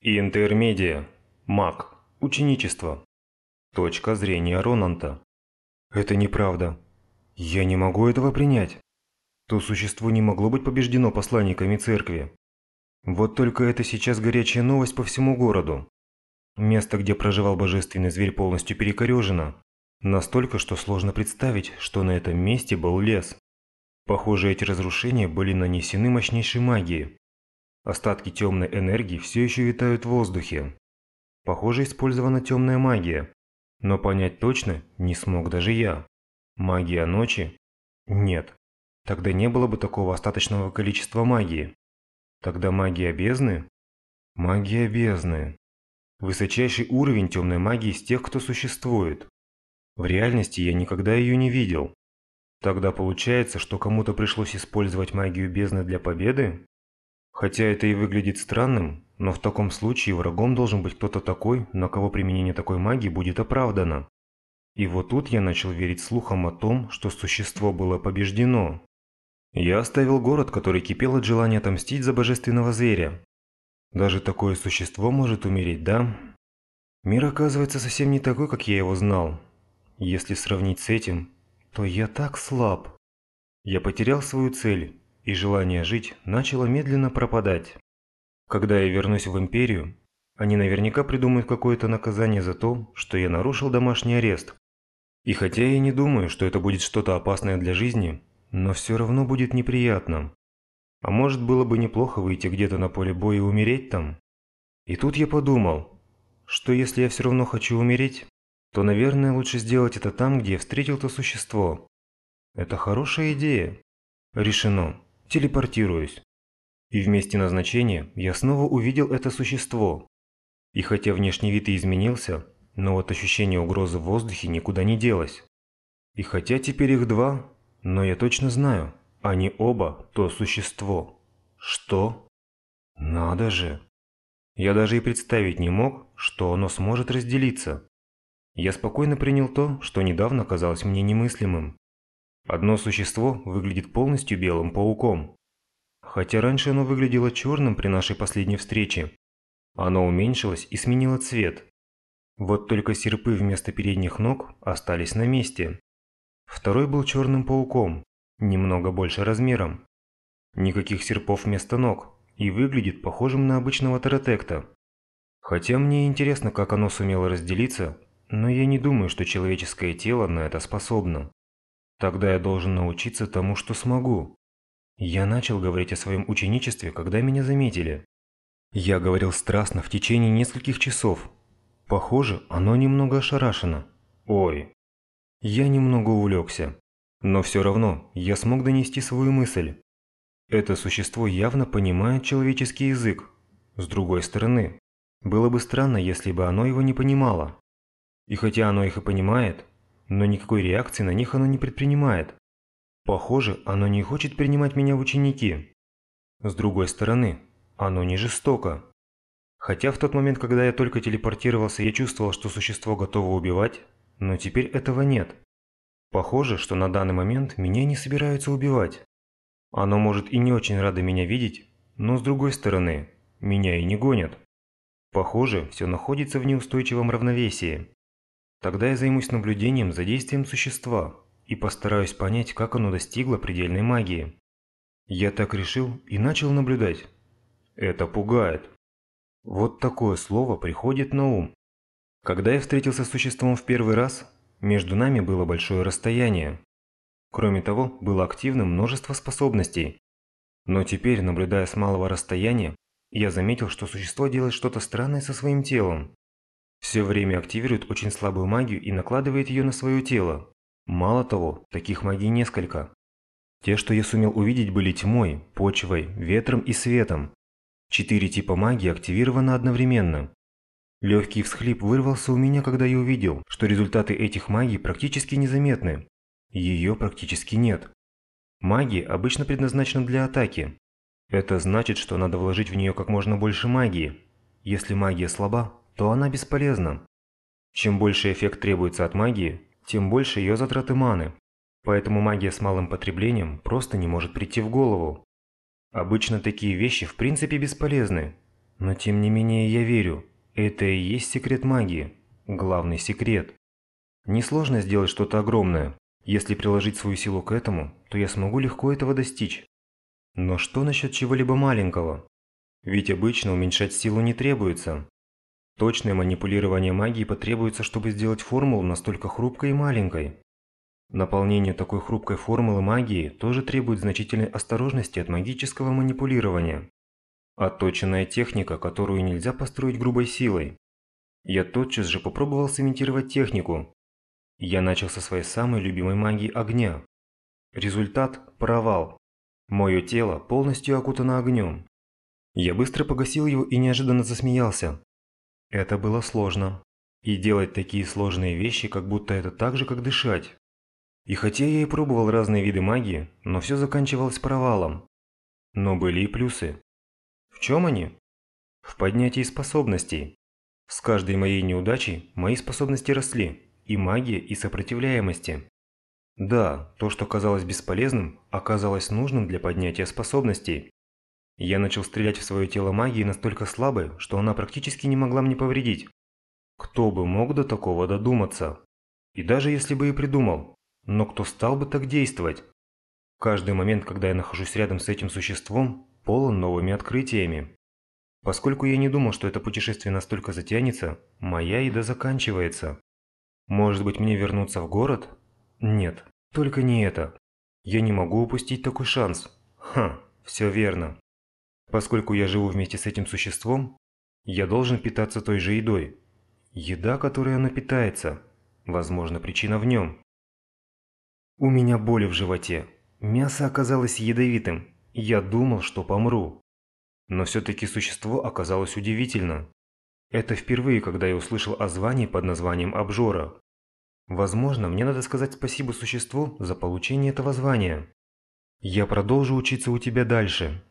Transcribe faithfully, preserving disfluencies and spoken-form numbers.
Интермедия. Маг. Ученичество. Точка зрения Ронанта. Это неправда. Я не могу этого принять. То существо не могло быть побеждено посланниками церкви. Вот только это сейчас горячая новость по всему городу. Место, где проживал божественный зверь, полностью перекорежено. Настолько, что сложно представить, что на этом месте был лес. Похоже, эти разрушения были нанесены мощнейшей магией. Остатки темной энергии все еще витают в воздухе. Похоже, использована темная магия. Но понять точно не смог даже я. Магия ночи? Нет. Тогда не было бы такого остаточного количества магии. Тогда магия бездны? Магия бездны. Высочайший уровень темной магии из тех, кто существует. В реальности я никогда ее не видел. Тогда получается, что кому-то пришлось использовать магию бездны для победы? Хотя это и выглядит странным, но в таком случае врагом должен быть кто-то такой, на кого применение такой магии будет оправдано. И вот тут я начал верить слухам о том, что существо было побеждено. Я оставил город, который кипел от желания отомстить за божественного зверя. Даже такое существо может умереть, да? Мир оказывается совсем не такой, как я его знал. Если сравнить с этим, то я так слаб. Я потерял свою цель, и желание жить начало медленно пропадать. Когда я вернусь в Империю, они наверняка придумают какое-то наказание за то, что я нарушил домашний арест. И хотя я не думаю, что это будет что-то опасное для жизни, но все равно будет неприятно. А может, было бы неплохо выйти где-то на поле боя и умереть там? И тут я подумал, что если я все равно хочу умереть, то, наверное, лучше сделать это там, где я встретил то существо. Это хорошая идея. Решено. Телепортируюсь. И в месте назначения я снова увидел это существо. И хотя внешний вид и изменился, но вот ощущение угрозы в воздухе никуда не делось. И хотя теперь их два, но я точно знаю, они оба то существо. Что? Надо же. Я даже и представить не мог, что оно сможет разделиться. Я спокойно принял то, что недавно казалось мне немыслимым. Одно существо выглядит полностью белым пауком. Хотя раньше оно выглядело черным при нашей последней встрече. Оно уменьшилось и сменило цвет. Вот только серпы вместо передних ног остались на месте. Второй был черным пауком, немного больше размером. Никаких серпов вместо ног, и выглядит похожим на обычного тератекта. Хотя мне интересно, как оно сумело разделиться, но я не думаю, что человеческое тело на это способно. Тогда я должен научиться тому, что смогу. Я начал говорить о своем ученичестве, когда меня заметили. Я говорил страстно в течение нескольких часов. Похоже, оно немного ошарашено. Ой. Я немного увлекся. Но все равно я смог донести свою мысль. Это существо явно понимает человеческий язык. С другой стороны, было бы странно, если бы оно его не понимало. И хотя оно их и понимает, но никакой реакции на них оно не предпринимает. Похоже, оно не хочет принимать меня в ученики. С другой стороны, оно не жестоко. Хотя в тот момент, когда я только телепортировался, я чувствовал, что существо готово убивать, но теперь этого нет. Похоже, что на данный момент меня не собираются убивать. Оно может и не очень радо меня видеть, но с другой стороны, меня и не гонят. Похоже, все находится в неустойчивом равновесии. Тогда я займусь наблюдением за действием существа и постараюсь понять, как оно достигло предельной магии. Я так решил и начал наблюдать. Это пугает. Вот такое слово приходит на ум. Когда я встретился с существом в первый раз, между нами было большое расстояние. Кроме того, было активно множество способностей. Но теперь, наблюдая с малого расстояния, я заметил, что существо делает что-то странное со своим телом. Все время активирует очень слабую магию и накладывает ее на свое тело. Мало того, таких магий несколько. Те, что я сумел увидеть, были тьмой, почвой, ветром и светом. Четыре типа магии активированы одновременно. Легкий всхлип вырвался у меня, когда я увидел, что результаты этих магий практически незаметны. Ее практически нет. Магия обычно предназначена для атаки. Это значит, что надо вложить в нее как можно больше магии. Если магия слаба, то она бесполезна. Чем больше эффект требуется от магии, тем больше ее затраты маны. Поэтому магия с малым потреблением просто не может прийти в голову. Обычно такие вещи в принципе бесполезны. Но тем не менее я верю, это и есть секрет магии, главный секрет. Несложно сделать что-то огромное. Если приложить свою силу к этому, то я смогу легко этого достичь. Но что насчет чего-либо маленького? Ведь обычно уменьшать силу не требуется. Точное манипулирование магией потребуется, чтобы сделать формулу настолько хрупкой и маленькой. Наполнение такой хрупкой формулы магии тоже требует значительной осторожности от магического манипулирования. Отточенная техника, которую нельзя построить грубой силой. Я тотчас же попробовал сымитировать технику. Я начал со своей самой любимой магии огня. Результат – провал. Мое тело полностью окутано огнем. Я быстро погасил его и неожиданно засмеялся. Это было сложно. И делать такие сложные вещи, как будто это так же, как дышать. И хотя я и пробовал разные виды магии, но все заканчивалось провалом. Но были и плюсы. В чем они? В поднятии способностей. С каждой моей неудачей мои способности росли. И магия, и сопротивляемости. Да, то, что казалось бесполезным, оказалось нужным для поднятия способностей. Я начал стрелять в свое тело магией настолько слабой, что она практически не могла мне повредить. Кто бы мог до такого додуматься? И даже если бы и придумал, но кто стал бы так действовать? Каждый момент, когда я нахожусь рядом с этим существом, полон новыми открытиями. Поскольку я не думал, что это путешествие настолько затянется, моя еда заканчивается. Может быть, мне вернуться в город? Нет, только не это. Я не могу упустить такой шанс. Ха, все верно. Поскольку я живу вместе с этим существом, я должен питаться той же едой. Еда, которой оно питается. Возможно, причина в нем. У меня боли в животе. Мясо оказалось ядовитым. Я думал, что помру. Но все-таки существо оказалось удивительно. Это впервые, когда я услышал о звании под названием обжора. Возможно, мне надо сказать спасибо существу за получение этого звания. Я продолжу учиться у тебя дальше.